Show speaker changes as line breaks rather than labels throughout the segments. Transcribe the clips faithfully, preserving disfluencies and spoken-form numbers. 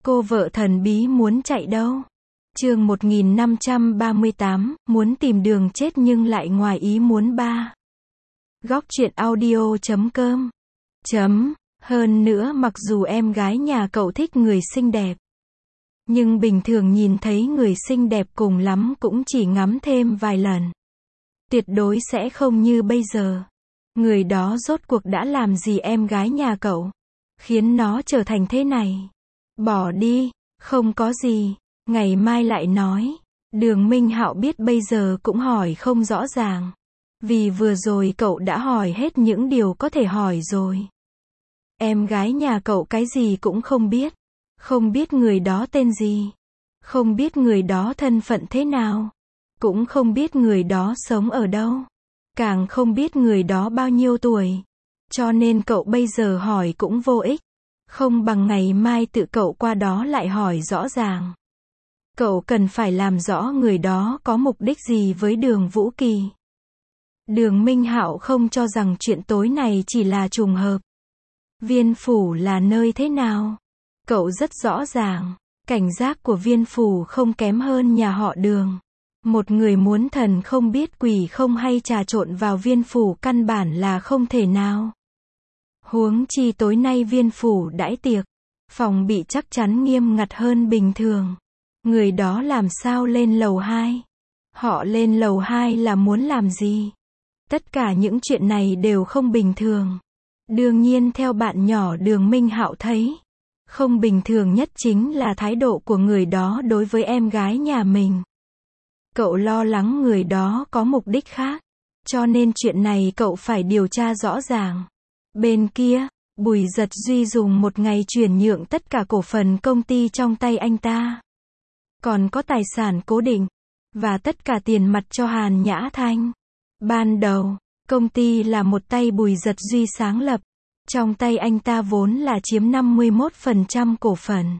Cô vợ thần bí muốn chạy đâu? Chương một nghìn năm trăm ba mươi tám, muốn tìm đường chết nhưng lại ngoài ý muốn ba. Góc truyện audio chấm com. Chấm. Hơn nữa mặc dù em gái nhà cậu thích người xinh đẹp, nhưng bình thường nhìn thấy người xinh đẹp cùng lắm cũng chỉ ngắm thêm vài lần. Tuyệt đối sẽ không như bây giờ. Người đó rốt cuộc đã làm gì em gái nhà cậu, khiến nó trở thành thế này? Bỏ đi, không có gì, ngày mai lại nói. Đường Minh Hạo biết bây giờ cũng hỏi không rõ ràng, vì vừa rồi cậu đã hỏi hết những điều có thể hỏi rồi. Em gái nhà cậu cái gì cũng không biết, không biết người đó tên gì, không biết người đó thân phận thế nào, cũng không biết người đó sống ở đâu, càng không biết người đó bao nhiêu tuổi. Cho nên cậu bây giờ hỏi cũng vô ích, không bằng ngày mai tự cậu qua đó lại hỏi rõ ràng. Cậu cần phải làm rõ người đó có mục đích gì với Đường Vũ Kỳ. Đường Minh Hạo không cho rằng chuyện tối này chỉ là trùng hợp. Viên phủ là nơi thế nào? Cậu rất rõ ràng, cảnh giác của viên phủ không kém hơn nhà họ Đường. Một người muốn thần không biết quỷ không hay trà trộn vào viên phủ căn bản là không thể nào. Huống chi tối nay viên phủ đãi tiệc, phòng bị chắc chắn nghiêm ngặt hơn bình thường. Người đó làm sao lên lầu hai? Họ lên lầu hai là muốn làm gì? Tất cả những chuyện này đều không bình thường. Đương nhiên theo bạn nhỏ Đường Minh Hạo thấy, không bình thường nhất chính là thái độ của người đó đối với em gái nhà mình. Cậu lo lắng người đó có mục đích khác, cho nên chuyện này cậu phải điều tra rõ ràng. Bên kia, Bùi Dật Duy dùng một ngày chuyển nhượng tất cả cổ phần công ty trong tay anh ta, còn có tài sản cố định, và tất cả tiền mặt cho Hàn Nhã Thanh. Ban đầu, công ty là một tay Bùi Dật Duy sáng lập, trong tay anh ta vốn là chiếm năm mươi mốt phần trăm cổ phần,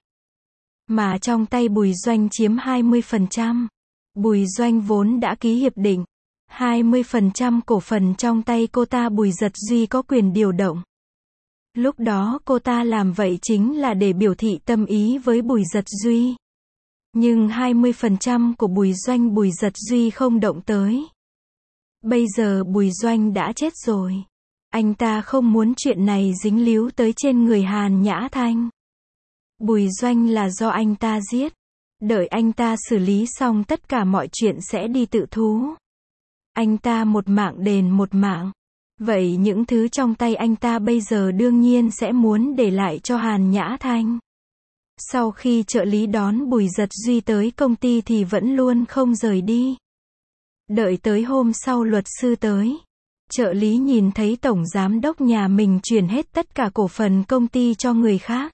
mà trong tay Bùi Doanh chiếm hai mươi phần trăm. Bùi Doanh vốn đã ký hiệp định, hai mươi phần trăm cổ phần trong tay cô ta Bùi Dật Duy có quyền điều động. Lúc đó cô ta làm vậy chính là để biểu thị tâm ý với Bùi Dật Duy. Nhưng hai mươi phần trăm của Bùi Doanh Bùi Dật Duy không động tới. Bây giờ Bùi Doanh đã chết rồi. Anh ta không muốn chuyện này dính líu tới trên người Hàn Nhã Thanh. Bùi Doanh là do anh ta giết. Đợi anh ta xử lý xong tất cả mọi chuyện sẽ đi tự thú. Anh ta một mạng đền một mạng. Vậy những thứ trong tay anh ta bây giờ đương nhiên sẽ muốn để lại cho Hàn Nhã Thanh. Sau khi trợ lý đón Bùi Dật Duy tới công ty thì vẫn luôn không rời đi. Đợi tới hôm sau luật sư tới, trợ lý nhìn thấy tổng giám đốc nhà mình chuyển hết tất cả cổ phần công ty cho người khác.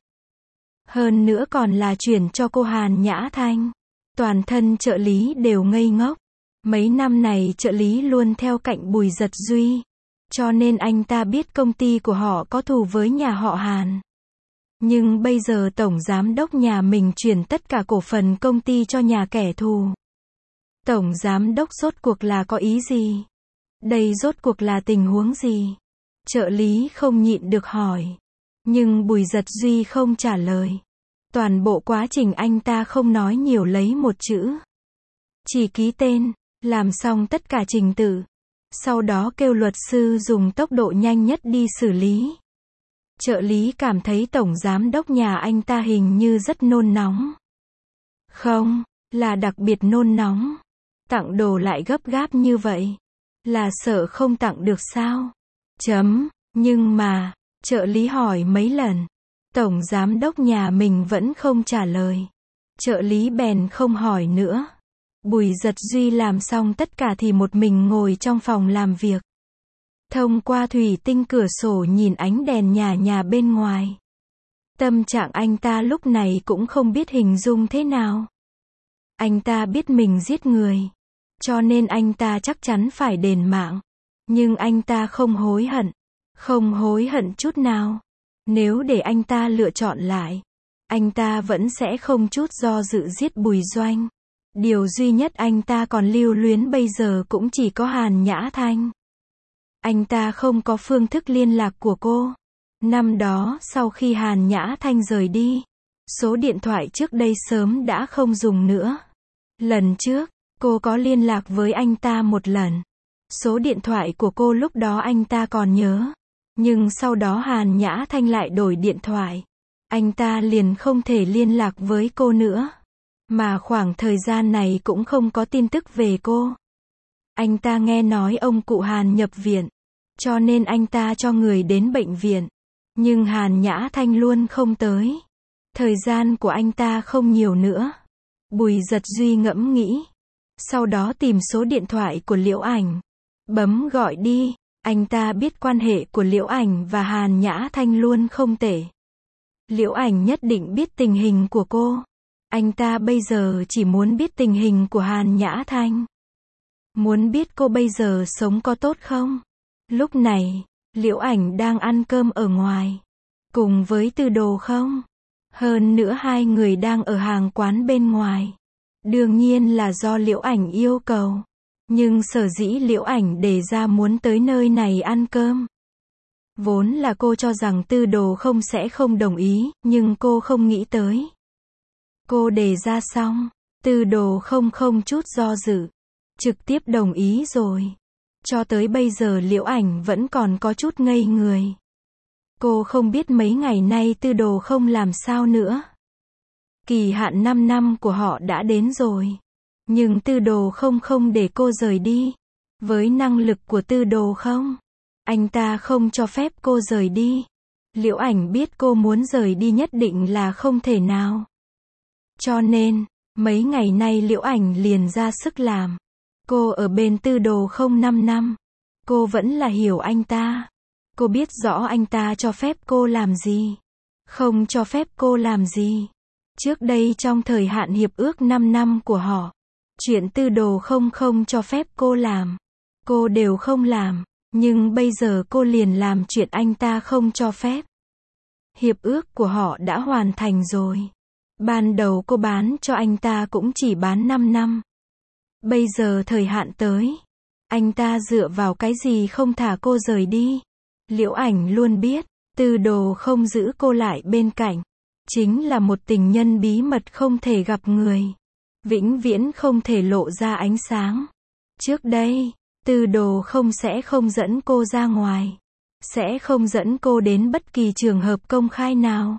Hơn nữa còn là chuyển cho cô Hàn Nhã Thanh. Toàn thân trợ lý đều ngây ngốc. Mấy năm này trợ lý luôn theo cạnh Bùi Dật Duy, cho nên anh ta biết công ty của họ có thù với nhà họ Hàn. Nhưng bây giờ tổng giám đốc nhà mình chuyển tất cả cổ phần công ty cho nhà kẻ thù. Tổng giám đốc rốt cuộc là có ý gì? Đây rốt cuộc là tình huống gì? Trợ lý không nhịn được hỏi. Nhưng Bùi Dật Duy không trả lời. Toàn bộ quá trình anh ta không nói nhiều lấy một chữ. Chỉ ký tên, làm xong tất cả trình tự. Sau đó kêu luật sư dùng tốc độ nhanh nhất đi xử lý. Trợ lý cảm thấy tổng giám đốc nhà anh ta hình như rất nôn nóng. Không, là đặc biệt nôn nóng. Tặng đồ lại gấp gáp như vậy. Là sợ không tặng được sao? Chấm, nhưng mà, trợ lý hỏi mấy lần. Tổng giám đốc nhà mình vẫn không trả lời. Trợ lý bèn không hỏi nữa. Bùi Dật Duy làm xong tất cả thì một mình ngồi trong phòng làm việc. Thông qua thủy tinh cửa sổ nhìn ánh đèn nhà nhà bên ngoài. Tâm trạng anh ta lúc này cũng không biết hình dung thế nào. Anh ta biết mình giết người, cho nên anh ta chắc chắn phải đền mạng. Nhưng anh ta không hối hận. Không hối hận chút nào. Nếu để anh ta lựa chọn lại, anh ta vẫn sẽ không chút do dự giết Bùi Doanh. Điều duy nhất anh ta còn lưu luyến bây giờ cũng chỉ có Hàn Nhã Thanh. Anh ta không có phương thức liên lạc của cô. Năm đó sau khi Hàn Nhã Thanh rời đi, Số điện thoại trước đây sớm đã không dùng nữa. Lần trước, cô có liên lạc với anh ta một lần. Số điện thoại của cô lúc đó anh ta còn nhớ. Nhưng sau đó Hàn Nhã Thanh lại đổi điện thoại. Anh ta liền không thể liên lạc với cô nữa. Mà khoảng thời gian này cũng không có tin tức về cô. Anh ta nghe nói ông cụ Hàn nhập viện. Cho nên anh ta cho người đến bệnh viện. Nhưng Hàn Nhã Thanh luôn không tới. Thời gian của anh ta không nhiều nữa. Bùi Giật Duy ngẫm nghĩ. Sau đó tìm số điện thoại của Liễu Ảnh. Bấm gọi đi. Anh ta biết quan hệ của Liễu Ảnh và Hàn Nhã Thanh luôn không tệ. Liễu Ảnh nhất định biết tình hình của cô. Anh ta bây giờ chỉ muốn biết tình hình của Hàn Nhã Thanh. Muốn biết cô bây giờ sống có tốt không? Lúc này, Liễu Ảnh đang ăn cơm ở ngoài. Cùng với Tư Đồ không? Hơn nữa hai người đang ở hàng quán bên ngoài. Đương nhiên là do Liễu Ảnh yêu cầu. Nhưng sở dĩ Liễu Ảnh đề ra muốn tới nơi này ăn cơm. Vốn là cô cho rằng Tư Đồ không sẽ không đồng ý, nhưng cô không nghĩ tới. Cô đề ra xong, Tư Đồ không không chút do dự. Trực tiếp đồng ý rồi. Cho tới bây giờ Liễu Ảnh vẫn còn có chút ngây người. Cô không biết mấy ngày nay Tư Đồ không làm sao nữa. Kỳ hạn năm năm của họ đã đến rồi. Nhưng Tư Đồ không không để cô rời đi. Với năng lực của Tư Đồ không, anh ta không cho phép cô rời đi. Liễu Ảnh biết cô muốn rời đi nhất định là không thể nào. Cho nên, mấy ngày nay Liễu Ảnh liền ra sức làm. Cô ở bên Tư Đồ không năm năm. Cô vẫn là hiểu anh ta. Cô biết rõ anh ta cho phép cô làm gì. Không cho phép cô làm gì. Trước đây trong thời hạn hiệp ước năm năm của họ, chuyện Tư Đồ không không cho phép cô làm, cô đều không làm. Nhưng bây giờ cô liền làm chuyện anh ta không cho phép. Hiệp ước của họ đã hoàn thành rồi. Ban đầu cô bán cho anh ta cũng chỉ bán năm năm. Bây giờ thời hạn tới. Anh ta dựa vào cái gì không thả cô rời đi? Liễu Ảnh luôn biết, Tư Đồ không giữ cô lại bên cạnh. Chính là một tình nhân bí mật không thể gặp người. Vĩnh viễn không thể lộ ra ánh sáng. Trước đây, Tư Đồ không sẽ không dẫn cô ra ngoài. Sẽ không dẫn cô đến bất kỳ trường hợp công khai nào.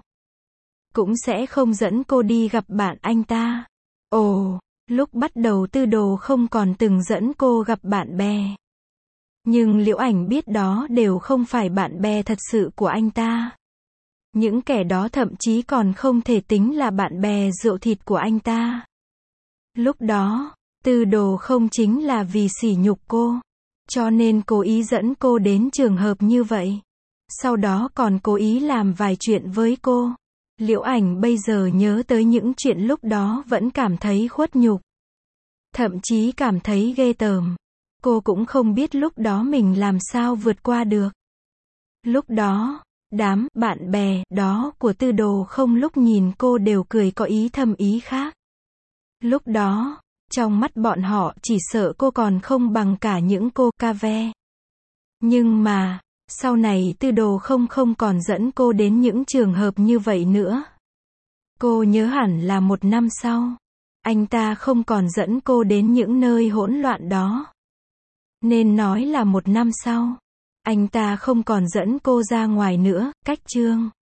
Cũng sẽ không dẫn cô đi gặp bạn anh ta. Ồ, lúc bắt đầu Tư Đồ không còn từng dẫn cô gặp bạn bè. Nhưng Liễu Ảnh biết đó đều không phải bạn bè thật sự của anh ta. Những kẻ đó thậm chí còn không thể tính là bạn bè rượu thịt của anh ta. Lúc đó, Tư Đồ không chính là vì sỉ nhục cô. Cho nên cố ý dẫn cô đến trường hợp như vậy. Sau đó còn cố ý làm vài chuyện với cô. Liễu Ảnh bây giờ nhớ tới những chuyện lúc đó vẫn cảm thấy khuất nhục. Thậm chí cảm thấy ghê tởm. Cô cũng không biết lúc đó mình làm sao vượt qua được. Lúc đó, đám bạn bè đó của Tư Đồ không lúc nhìn cô đều cười có ý thâm ý khác. Lúc đó, trong mắt bọn họ chỉ sợ cô còn không bằng cả những cô ca ve. Nhưng mà, sau này Tư Đồ không không còn dẫn cô đến những trường hợp như vậy nữa. Cô nhớ hẳn là một năm sau, anh ta không còn dẫn cô đến những nơi hỗn loạn đó. Nên nói là một năm sau, anh ta không còn dẫn cô ra ngoài nữa, cách chương.